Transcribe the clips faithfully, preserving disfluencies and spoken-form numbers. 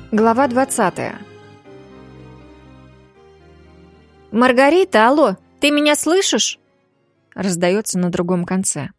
Глава двадцатая. «Маргарита, алло, ты меня слышишь?» Раздается на другом конце.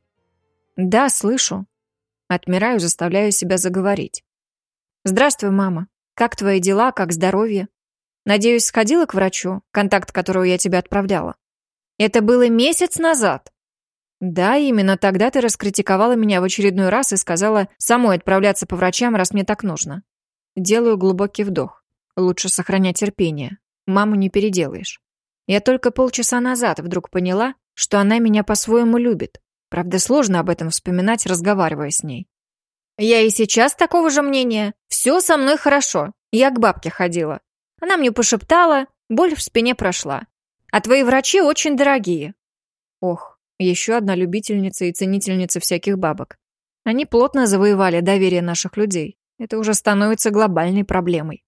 «Да, слышу». Отмираю, заставляю себя заговорить. «Здравствуй, мама. Как твои дела, как здоровье? Надеюсь, сходила к врачу, контакт которого я тебе отправляла?» «Это было месяц назад». «Да, именно тогда ты раскритиковала меня в очередной раз и сказала самой отправляться по врачам, раз мне так нужно». Делаю глубокий вдох. Лучше сохранять терпение. Маму не переделаешь. Я только полчаса назад вдруг поняла, что она меня по-своему любит. Правда, сложно об этом вспоминать, разговаривая с ней. Я и сейчас такого же мнения. Все со мной хорошо. Я к бабке ходила. Она мне пошептала, боль в спине прошла. А твои врачи очень дорогие. Ох, еще одна любительница и ценительница всяких бабок. Они плотно завоевали доверие наших людей. Это уже становится глобальной проблемой.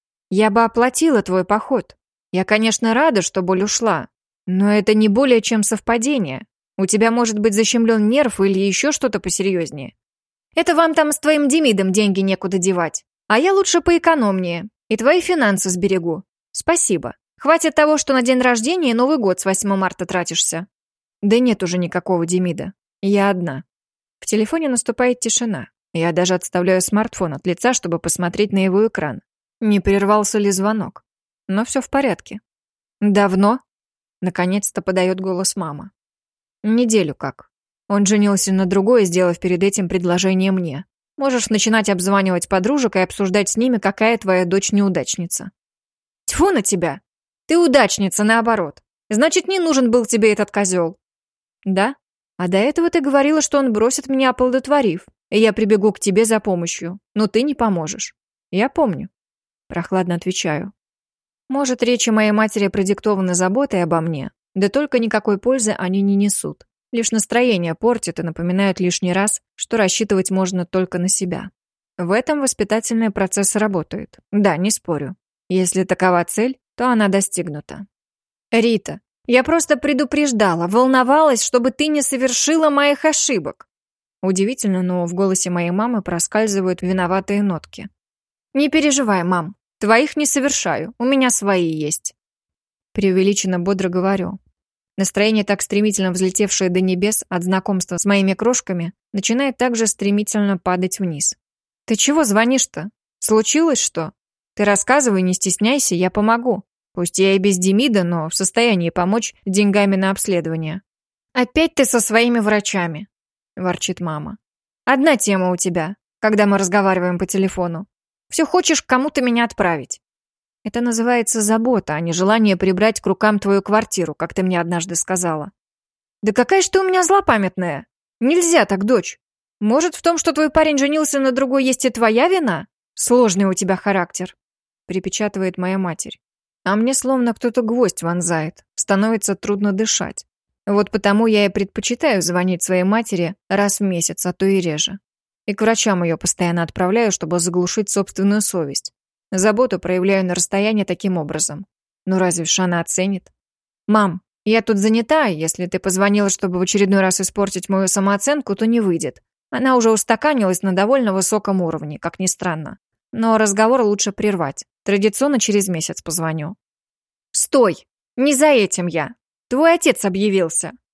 Я бы оплатила твой поход. Я, конечно, рада, что боль ушла. Но это не более чем совпадение. У тебя может быть защемлен нерв или еще что-то посерьезнее. Это вам там с твоим Демидом деньги некуда девать. А я лучше поэкономнее. И твои финансы сберегу. Спасибо. Хватит того, что на день рождения и Новый год с восьмого марта тратишься. Да нет уже никакого Демида. Я одна. В телефоне наступает тишина. Я даже отставляю смартфон от лица, чтобы посмотреть на его экран. Не прервался ли звонок? Но все в порядке. «Давно?» Наконец-то подает голос мама. «Неделю как. Он женился на другой, сделав перед этим предложение мне. Можешь начинать обзванивать подружек и обсуждать с ними, какая твоя дочь неудачница». «Тьфу на тебя! Ты удачница, наоборот. Значит, не нужен был тебе этот козел». «Да? А до этого ты говорила, что он бросит меня, оплодотворив, и я прибегу к тебе за помощью, но ты не поможешь». «Я помню». Прохладно отвечаю. Может, речи моей матери продиктованы заботой обо мне, да только никакой пользы они не несут. Лишь настроение портят и напоминают лишний раз, что рассчитывать можно только на себя. В этом воспитательные процессы работают. Да, не спорю. Если такова цель, то она достигнута. «Рита, я просто предупреждала, волновалась, чтобы ты не совершила моих ошибок». Удивительно, но в голосе моей мамы проскальзывают виноватые нотки. «Не переживай, мам. Твоих не совершаю, у меня свои есть». Преувеличенно бодро говорю. Настроение, так стремительно взлетевшее до небес от знакомства с моими крошками, начинает также стремительно падать вниз. «Ты чего звонишь-то? Случилось что? Ты рассказывай, не стесняйся, я помогу. Пусть я и без Демида, но в состоянии помочь деньгами на обследование». «Опять ты со своими врачами», — ворчит мама. «Одна тема у тебя, когда мы разговариваем по телефону. Все хочешь к кому-то меня отправить». Это называется забота, а не желание прибрать к рукам твою квартиру, как ты мне однажды сказала. «Да какая ж ты у меня злопамятная! Нельзя так, дочь! Может, в том, что твой парень женился на другой, есть и твоя вина? Сложный у тебя характер», — припечатывает моя матерь. А мне словно кто-то гвоздь вонзает, становится трудно дышать. Вот потому я и предпочитаю звонить своей матери раз в месяц, а то и реже. И к врачам ее постоянно отправляю, чтобы заглушить собственную совесть. Заботу проявляю на расстоянии таким образом. Ну разве ж она оценит? «Мам, я тут занята, если ты позвонила, чтобы в очередной раз испортить мою самооценку, то не выйдет. Она уже устаканилась на довольно высоком уровне, как ни странно. Но разговор лучше прервать. Традиционно через месяц позвоню». «Стой! Не за этим я. Твой отец объявился.